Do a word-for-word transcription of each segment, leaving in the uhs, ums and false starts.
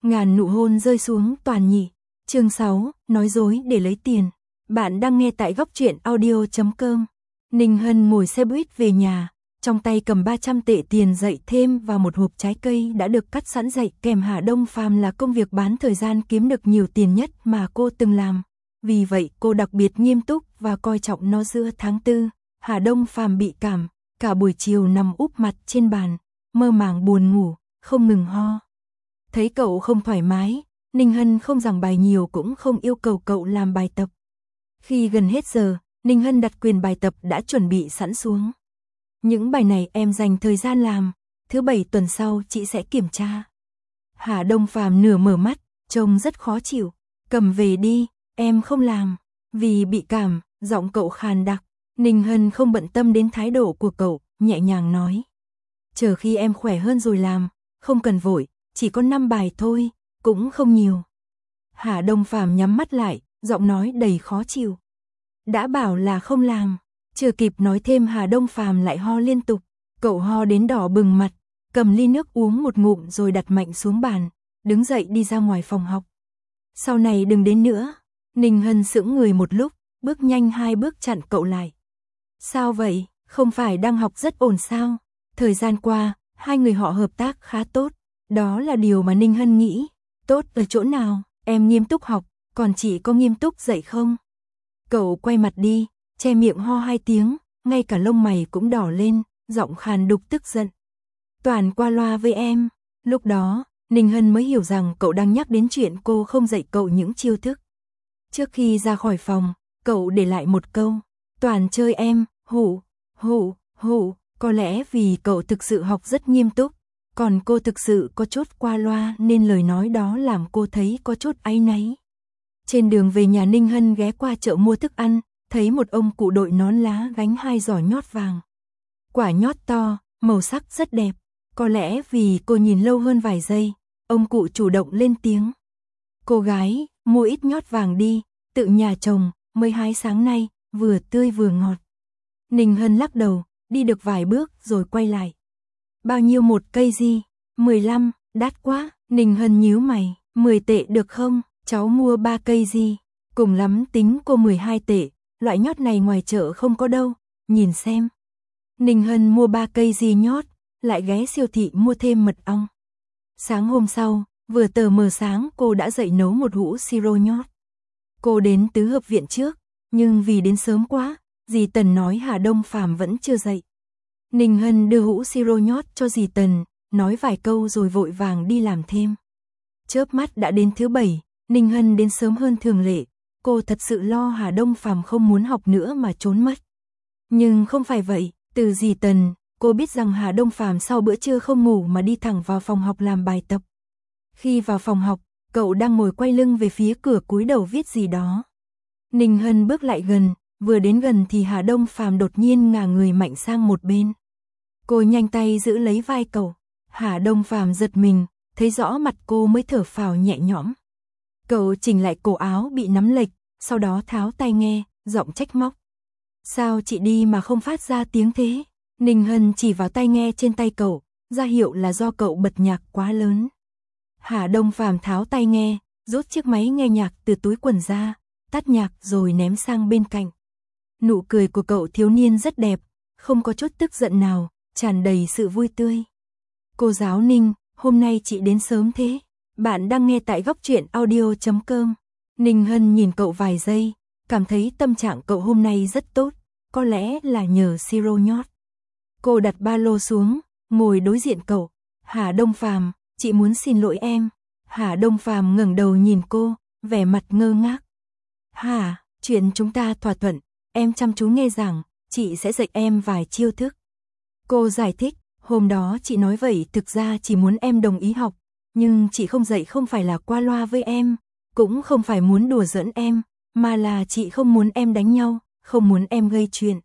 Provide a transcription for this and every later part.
Ngàn nụ hôn rơi xuống toàn nhị. Chương sáu, nói dối để lấy tiền. Bạn đang nghe tại góc truyện audio chấm com. Ninh Hân ngồi xe buýt về nhà, trong tay cầm ba trăm tệ tiền dạy thêm và một hộp trái cây đã được cắt sẵn dạy kèm. Hà Đông Phàm là công việc bán thời gian kiếm được nhiều tiền nhất mà cô từng làm. Vì vậy cô đặc biệt nghiêm túc và coi trọng nó. Giữa tháng tư, Hà Đông Phàm bị cảm, cả buổi chiều nằm úp mặt trên bàn, mơ màng buồn ngủ, không ngừng ho. Thấy cậu không thoải mái, Ninh Hân không giảng bài nhiều cũng không yêu cầu cậu làm bài tập. Khi gần hết giờ, Ninh Hân đặt quyền bài tập đã chuẩn bị sẵn xuống. Những bài này em dành thời gian làm, thứ bảy tuần sau chị sẽ kiểm tra. Hà Đông Phàm nửa mở mắt, trông rất khó chịu. Cầm về đi, em không làm. Vì bị cảm, giọng cậu khàn đặc. Ninh Hân không bận tâm đến thái độ của cậu, nhẹ nhàng nói. Chờ khi em khỏe hơn rồi làm, không cần vội, chỉ có năm bài thôi, cũng không nhiều. Hà Đông Phàm nhắm mắt lại, giọng nói đầy khó chịu. Đã bảo là không làm. Chưa kịp nói thêm Hà Đông Phàm lại ho liên tục. Cậu ho đến đỏ bừng mặt, cầm ly nước uống một ngụm rồi đặt mạnh xuống bàn, đứng dậy đi ra ngoài phòng học. Sau này đừng đến nữa. Ninh Hân sững người một lúc, bước nhanh hai bước chặn cậu lại. Sao vậy, không phải đang học rất ổn sao? Thời gian qua, hai người họ hợp tác khá tốt. Đó là điều mà Ninh Hân nghĩ. Tốt ở chỗ nào, em nghiêm túc học, còn chị có nghiêm túc dạy không? Cậu quay mặt đi, che miệng ho hai tiếng, ngay cả lông mày cũng đỏ lên, giọng khàn đục tức giận. Toàn qua loa với em. Lúc đó, Ninh Hân mới hiểu rằng cậu đang nhắc đến chuyện cô không dạy cậu những chiêu thức. Trước khi ra khỏi phòng, cậu để lại một câu. Toàn chơi em, hủ, hủ, hủ. Có lẽ vì cậu thực sự học rất nghiêm túc, còn cô thực sự có chút qua loa nên lời nói đó làm cô thấy có chút áy náy. Trên đường về nhà, Ninh Hân ghé qua chợ mua thức ăn, thấy một ông cụ đội nón lá gánh hai giỏ nhót vàng. Quả nhót to, màu sắc rất đẹp. Có lẽ vì cô nhìn lâu hơn vài giây, ông cụ chủ động lên tiếng. Cô gái, mua ít nhót vàng đi, tự nhà trồng, mới hái sáng nay, vừa tươi vừa ngọt. Ninh Hân lắc đầu, đi được vài bước rồi quay lại. Bao nhiêu một cây gì? mười lăm, đắt quá. Ninh Hân nhíu mày, mười tệ được không? Cháu mua ba cây gì? Cùng lắm tính cô mười hai tệ, loại nhót này ngoài chợ không có đâu, nhìn xem. Ninh Hân mua ba cây gì nhót, lại ghé siêu thị mua thêm mật ong. Sáng hôm sau, vừa tờ mờ sáng cô đã dậy nấu một hũ siro nhót. Cô đến tứ hợp viện trước, nhưng vì đến sớm quá, dì Tần nói Hà Đông Phàm vẫn chưa dậy. Ninh Hân đưa hũ siro nhót cho dì Tần, nói vài câu rồi vội vàng đi làm thêm. Chớp mắt đã đến thứ bảy, Ninh Hân đến sớm hơn thường lệ. Cô thật sự lo Hà Đông Phàm không muốn học nữa mà trốn mất. Nhưng không phải vậy, từ dì Tần, cô biết rằng Hà Đông Phàm sau bữa trưa không ngủ mà đi thẳng vào phòng học làm bài tập. Khi vào phòng học, cậu đang ngồi quay lưng về phía cửa cúi đầu viết gì đó. Ninh Hân bước lại gần, vừa đến gần thì Hà Đông Phàm đột nhiên ngả người mạnh sang một bên. Cô nhanh tay giữ lấy vai cậu. Hà Đông Phàm giật mình, thấy rõ mặt cô mới thở phào nhẹ nhõm. Cậu chỉnh lại cổ áo bị nắm lệch, sau đó tháo tai nghe, giọng trách móc. Sao chị đi mà không phát ra tiếng thế? Ninh Hân chỉ vào tai nghe trên tay cậu, ra hiệu là do cậu bật nhạc quá lớn. Hà Đông Phàm tháo tai nghe, rút chiếc máy nghe nhạc từ túi quần ra, tắt nhạc rồi ném sang bên cạnh. Nụ cười của cậu thiếu niên rất đẹp, không có chút tức giận nào, tràn đầy sự vui tươi. Cô giáo Ninh, hôm nay chị đến sớm thế. Bạn đang nghe tại góc truyện audio chấm com. Ninh Hân nhìn cậu vài giây, cảm thấy tâm trạng cậu hôm nay rất tốt, có lẽ là nhờ siro nhót. Cô đặt ba lô xuống, ngồi đối diện cậu. Hà Đông Phàm, chị muốn xin lỗi em. Hà Đông Phàm ngẩng đầu nhìn cô, vẻ mặt ngơ ngác. Hà, chuyện chúng ta thỏa thuận, em chăm chú nghe giảng, chị sẽ dạy em vài chiêu thức. Cô giải thích, hôm đó chị nói vậy thực ra chỉ muốn em đồng ý học, nhưng chị không dạy không phải là qua loa với em, cũng không phải muốn đùa giỡn em, mà là chị không muốn em đánh nhau, không muốn em gây chuyện.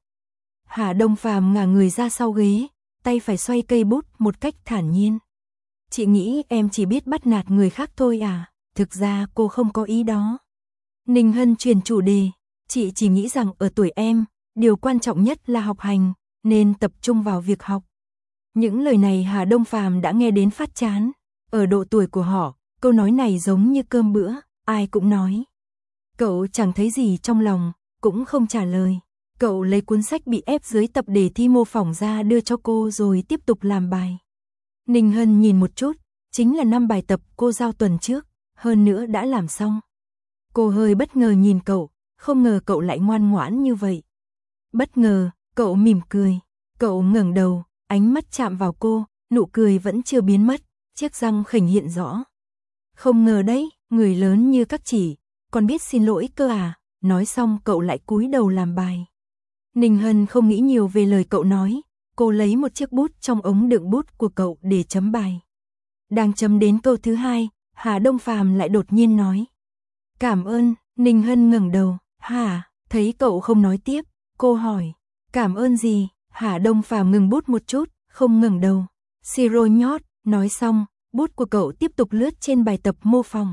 Hà Đông Phàm ngả người ra sau ghế, tay phải xoay cây bút một cách thản nhiên. Chị nghĩ em chỉ biết bắt nạt người khác thôi à, thực ra cô không có ý đó. Ninh Hân chuyển chủ đề, chị chỉ nghĩ rằng ở tuổi em, điều quan trọng nhất là học hành, nên tập trung vào việc học. Những lời này Hà Đông Phàm đã nghe đến phát chán. Ở độ tuổi của họ, câu nói này giống như cơm bữa, ai cũng nói. Cậu chẳng thấy gì trong lòng, cũng không trả lời. Cậu lấy cuốn sách bị ép dưới tập đề thi mô phỏng ra đưa cho cô rồi tiếp tục làm bài. Ninh Hân nhìn một chút, chính là năm bài tập cô giao tuần trước, hơn nữa đã làm xong. Cô hơi bất ngờ nhìn cậu, không ngờ cậu lại ngoan ngoãn như vậy. Bất ngờ, cậu mỉm cười, cậu ngẩng đầu, ánh mắt chạm vào cô, nụ cười vẫn chưa biến mất, chiếc răng khểnh hiện rõ. Không ngờ đấy, người lớn như các chỉ, còn biết xin lỗi cơ à, nói xong cậu lại cúi đầu làm bài. Ninh Hân không nghĩ nhiều về lời cậu nói, cô lấy một chiếc bút trong ống đựng bút của cậu để chấm bài. Đang chấm đến câu thứ hai, Hà Đông Phàm lại đột nhiên nói. Cảm ơn, Ninh Hân ngẩng đầu, hả, thấy cậu không nói tiếp, cô hỏi, cảm ơn gì, Hà Đông Phàm ngừng bút một chút, không ngẩng đầu. Siro nhót, nói xong, bút của cậu tiếp tục lướt trên bài tập mô phỏng.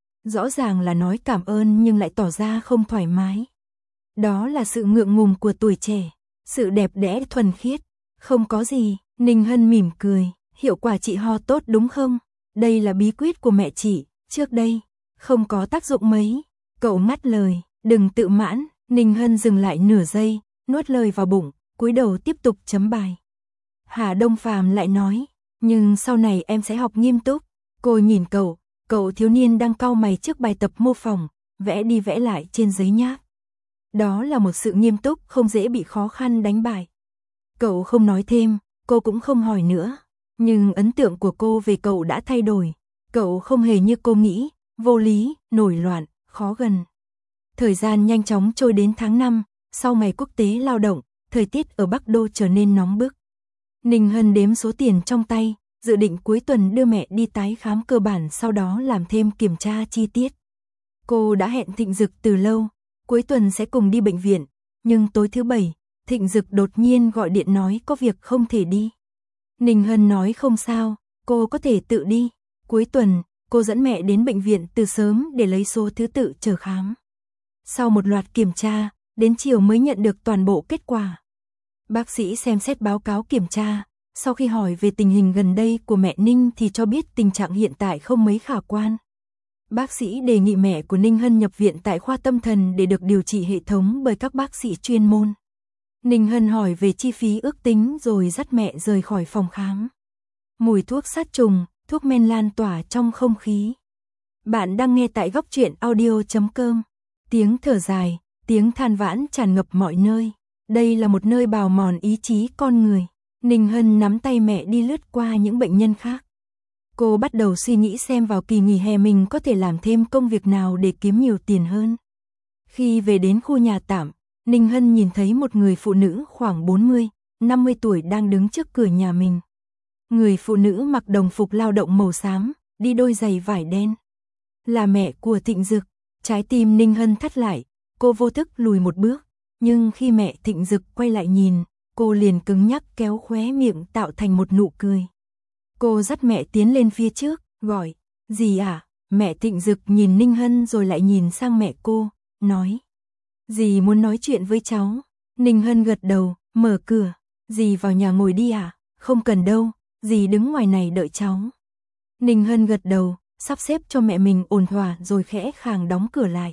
Rõ ràng là nói cảm ơn nhưng lại tỏ ra không thoải mái. Đó là sự ngượng ngùng của tuổi trẻ, sự đẹp đẽ thuần khiết. Không có gì, Ninh Hân mỉm cười, hiệu quả chị ho tốt đúng không? Đây là bí quyết của mẹ chị, trước đây, không có tác dụng mấy. Cậu ngắt lời, đừng tự mãn, Ninh Hân dừng lại nửa giây, nuốt lời vào bụng, cúi đầu tiếp tục chấm bài. Hà Đông Phàm lại nói, nhưng sau này em sẽ học nghiêm túc. Cô nhìn cậu, cậu thiếu niên đang cau mày trước bài tập mô phỏng, vẽ đi vẽ lại trên giấy nháp. Đó là một sự nghiêm túc không dễ bị khó khăn đánh bại. Cậu không nói thêm, cô cũng không hỏi nữa. Nhưng ấn tượng của cô về cậu đã thay đổi. Cậu không hề như cô nghĩ, vô lý, nổi loạn, khó gần. Thời gian nhanh chóng trôi đến tháng năm, sau ngày quốc tế lao động, thời tiết ở Bắc Đô trở nên nóng bức. Ninh Hân đếm số tiền trong tay, dự định cuối tuần đưa mẹ đi tái khám cơ bản sau đó làm thêm kiểm tra chi tiết. Cô đã hẹn Thịnh Dực từ lâu, cuối tuần sẽ cùng đi bệnh viện, nhưng tối thứ bảy, Thịnh Dực đột nhiên gọi điện nói có việc không thể đi. Ninh Hân nói không sao, cô có thể tự đi. Cuối tuần, cô dẫn mẹ đến bệnh viện từ sớm để lấy số thứ tự chờ khám. Sau một loạt kiểm tra, đến chiều mới nhận được toàn bộ kết quả. Bác sĩ xem xét báo cáo kiểm tra, sau khi hỏi về tình hình gần đây của mẹ Ninh thì cho biết tình trạng hiện tại không mấy khả quan. Bác sĩ đề nghị mẹ của Ninh Hân nhập viện tại khoa tâm thần để được điều trị hệ thống bởi các bác sĩ chuyên môn. Ninh Hân hỏi về chi phí ước tính rồi dắt mẹ rời khỏi phòng khám. Mùi thuốc sát trùng, thuốc men lan tỏa trong không khí. Bạn đang nghe tại góc truyện audio chấm com. Tiếng thở dài, tiếng than vãn tràn ngập mọi nơi. Đây là một nơi bào mòn ý chí con người. Ninh Hân nắm tay mẹ đi lướt qua những bệnh nhân khác. Cô bắt đầu suy nghĩ xem vào kỳ nghỉ hè mình có thể làm thêm công việc nào để kiếm nhiều tiền hơn. Khi về đến khu nhà tạm, Ninh Hân nhìn thấy một người phụ nữ khoảng bốn mươi, năm mươi tuổi đang đứng trước cửa nhà mình. Người phụ nữ mặc đồng phục lao động màu xám, đi đôi giày vải đen. Là mẹ của Thịnh Dực. Trái tim Ninh Hân thắt lại, cô vô thức lùi một bước. Nhưng khi mẹ Thịnh Dực quay lại nhìn, cô liền cứng nhắc kéo khóe miệng tạo thành một nụ cười. Cô dắt mẹ tiến lên phía trước, gọi, dì à? Mẹ Thịnh Dực nhìn Ninh Hân rồi lại nhìn sang mẹ cô, nói, dì muốn nói chuyện với cháu. Ninh Hân gật đầu, mở cửa, dì vào nhà ngồi đi à? Không cần đâu, dì đứng ngoài này đợi cháu. Ninh Hân gật đầu, sắp xếp cho mẹ mình ổn thỏa rồi khẽ khàng đóng cửa lại.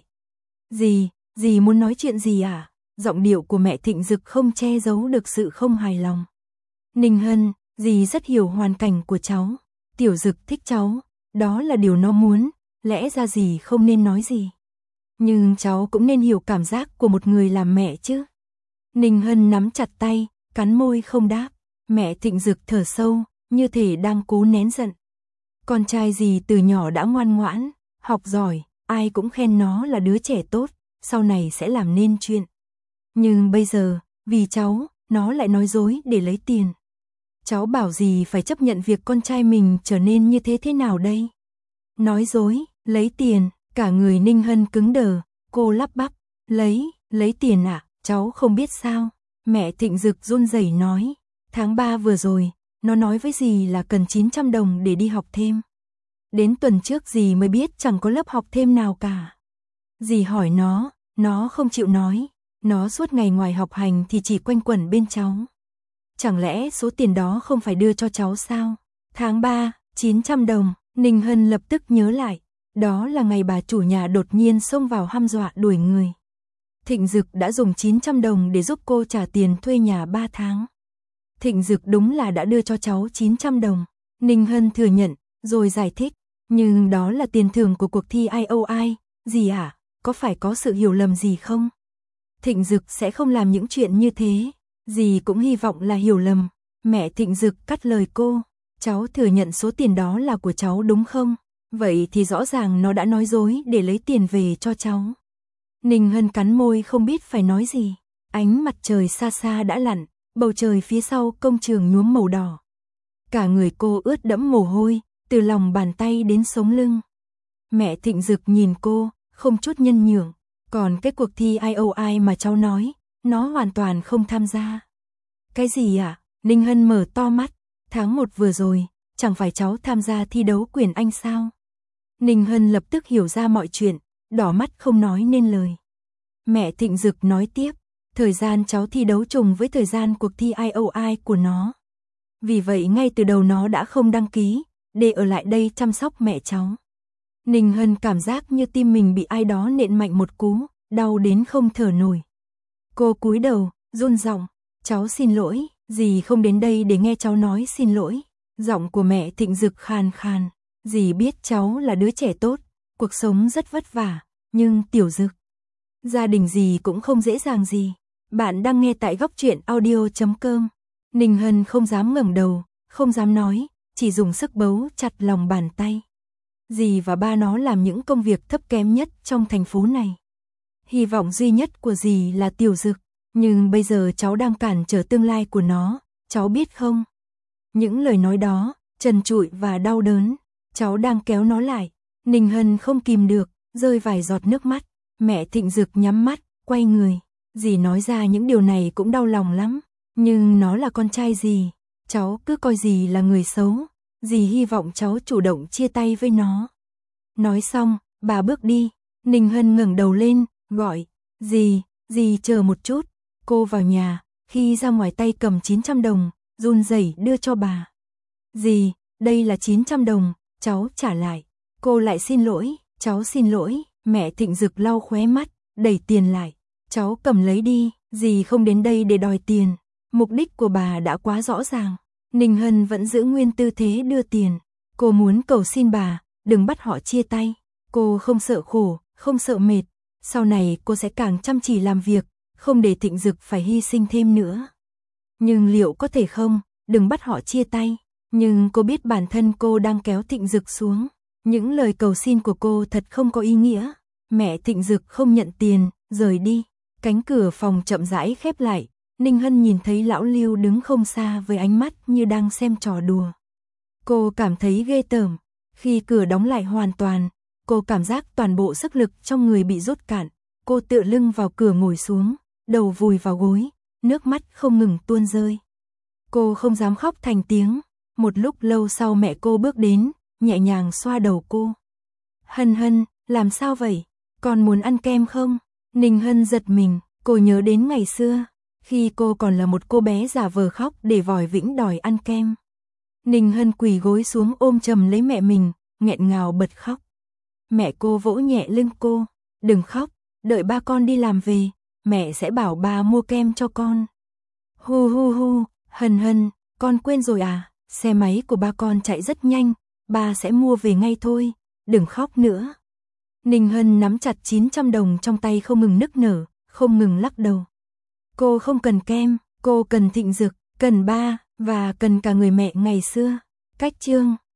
Dì, dì muốn nói chuyện gì à? Giọng điệu của mẹ Thịnh Dực không che giấu được sự không hài lòng. Ninh Hân, dì rất hiểu hoàn cảnh của cháu. Tiểu Dực thích cháu, đó là điều nó muốn, lẽ ra dì không nên nói gì. Nhưng cháu cũng nên hiểu cảm giác của một người làm mẹ chứ. Ninh Hân nắm chặt tay, cắn môi không đáp. Mẹ Thịnh Dực thở sâu, như thể đang cố nén giận. Con trai dì từ nhỏ đã ngoan ngoãn, học giỏi, ai cũng khen nó là đứa trẻ tốt, sau này sẽ làm nên chuyện. Nhưng bây giờ, vì cháu, nó lại nói dối để lấy tiền. Cháu bảo dì phải chấp nhận việc con trai mình trở nên như thế thế nào đây? Nói dối, lấy tiền, cả người Ninh Hân cứng đờ, cô lắp bắp, lấy, lấy tiền à, cháu không biết sao? Mẹ Thịnh Dực run rẩy nói, tháng ba vừa rồi, nó nói với dì là cần chín trăm đồng để đi học thêm. Đến tuần trước dì mới biết chẳng có lớp học thêm nào cả. Dì hỏi nó, nó không chịu nói, nó suốt ngày ngoài học hành thì chỉ quanh quẩn bên cháu. Chẳng lẽ số tiền đó không phải đưa cho cháu sao? Tháng ba, chín trăm đồng, Ninh Hân lập tức nhớ lại, đó là ngày bà chủ nhà đột nhiên xông vào hăm dọa đuổi người. Thịnh Dực đã dùng chín trăm đồng để giúp cô trả tiền thuê nhà ba tháng. Thịnh Dực đúng là đã đưa cho cháu chín trăm đồng. Ninh Hân thừa nhận, rồi giải thích, nhưng đó là tiền thưởng của cuộc thi i o i, dì à, có phải có sự hiểu lầm gì không? Thịnh Dực sẽ không làm những chuyện như thế, dì cũng hy vọng là hiểu lầm. Mẹ Thịnh Dực cắt lời cô, cháu thừa nhận số tiền đó là của cháu đúng không? Vậy thì rõ ràng nó đã nói dối để lấy tiền về cho cháu. Ninh Hân cắn môi không biết phải nói gì. Ánh mặt trời xa xa đã lặn, bầu trời phía sau công trường nhuốm màu đỏ. Cả người cô ướt đẫm mồ hôi, từ lòng bàn tay đến sống lưng. Mẹ Thịnh Dực nhìn cô, không chút nhân nhượng. Còn cái cuộc thi i o i mà cháu nói, nó hoàn toàn không tham gia. Cái gì ạ? À? Ninh Hân mở to mắt. Tháng một vừa rồi, chẳng phải cháu tham gia thi đấu quyền Anh sao? Ninh Hân lập tức hiểu ra mọi chuyện, đỏ mắt không nói nên lời. Mẹ Thịnh Dực nói tiếp, thời gian cháu thi đấu trùng với thời gian cuộc thi i o i của nó. Vì vậy ngay từ đầu nó đã không đăng ký, để ở lại đây chăm sóc mẹ cháu. Ninh Hân cảm giác như tim mình bị ai đó nện mạnh một cú, đau đến không thở nổi. Cô cúi đầu, run giọng, cháu xin lỗi, dì không đến đây để nghe cháu nói xin lỗi. Giọng của mẹ Thịnh Dực khàn khàn, dì biết cháu là đứa trẻ tốt, cuộc sống rất vất vả, nhưng Tiểu Dực, gia đình dì cũng không dễ dàng gì. Bạn đang nghe tại góc truyện audio chấm com. Ninh Hân không dám ngẩng đầu, không dám nói, chỉ dùng sức bấu chặt lòng bàn tay. Dì và ba nó làm những công việc thấp kém nhất trong thành phố này. Hy vọng duy nhất của dì là Tiểu Dực, nhưng bây giờ cháu đang cản trở tương lai của nó, cháu biết không? Những lời nói đó, trần trụi và đau đớn, cháu đang kéo nó lại. Ninh Hân không kìm được, rơi vài giọt nước mắt. Mẹ Thịnh Dực nhắm mắt, quay người. Dì nói ra những điều này cũng đau lòng lắm, nhưng nó là con trai dì, cháu cứ coi dì là người xấu. Dì hy vọng cháu chủ động chia tay với nó. Nói xong, bà bước đi. Ninh Hân ngẩng đầu lên, gọi, dì, dì chờ một chút. Cô vào nhà, khi ra ngoài tay cầm chín trăm đồng, run rẩy đưa cho bà. Dì, đây là chín trăm đồng, cháu trả lại. Cô lại xin lỗi, cháu xin lỗi. Mẹ Thịnh Dực lau khóe mắt, đẩy tiền lại. Cháu cầm lấy đi, dì không đến đây để đòi tiền. Mục đích của bà đã quá rõ ràng. Ninh Hân vẫn giữ nguyên tư thế đưa tiền. Cô muốn cầu xin bà, đừng bắt họ chia tay. Cô không sợ khổ, không sợ mệt. Sau này cô sẽ càng chăm chỉ làm việc, không để Thịnh Dực phải hy sinh thêm nữa. Nhưng liệu có thể không, đừng bắt họ chia tay. Nhưng cô biết bản thân cô đang kéo Thịnh Dực xuống. Những lời cầu xin của cô thật không có ý nghĩa. Mẹ Thịnh Dực không nhận tiền, rời đi. Cánh cửa phòng chậm rãi khép lại. Ninh Hân nhìn thấy lão Lưu đứng không xa với ánh mắt như đang xem trò đùa. Cô cảm thấy ghê tởm. Khi cửa đóng lại hoàn toàn, cô cảm giác toàn bộ sức lực trong người bị rút cạn. Cô tựa lưng vào cửa ngồi xuống, đầu vùi vào gối, nước mắt không ngừng tuôn rơi. Cô không dám khóc thành tiếng. Một lúc lâu sau mẹ cô bước đến, nhẹ nhàng xoa đầu cô. Hân Hân, làm sao vậy? Con muốn ăn kem không? Ninh Hân giật mình, cô nhớ đến ngày xưa, khi cô còn là một cô bé giả vờ khóc để vòi vĩnh đòi ăn kem. Ninh Hân quỳ gối xuống ôm chầm lấy mẹ mình, nghẹn ngào bật khóc. Mẹ cô vỗ nhẹ lưng cô, đừng khóc, đợi ba con đi làm về, mẹ sẽ bảo ba mua kem cho con. Hu hu hu, Hân Hân, con quên rồi à, xe máy của ba con chạy rất nhanh, ba sẽ mua về ngay thôi, đừng khóc nữa. Ninh Hân nắm chặt chín trăm đồng trong tay không ngừng nức nở, không ngừng lắc đầu. Cô không cần kem, cô cần Thịnh Dực, cần ba, và cần cả người mẹ ngày xưa. Cách chương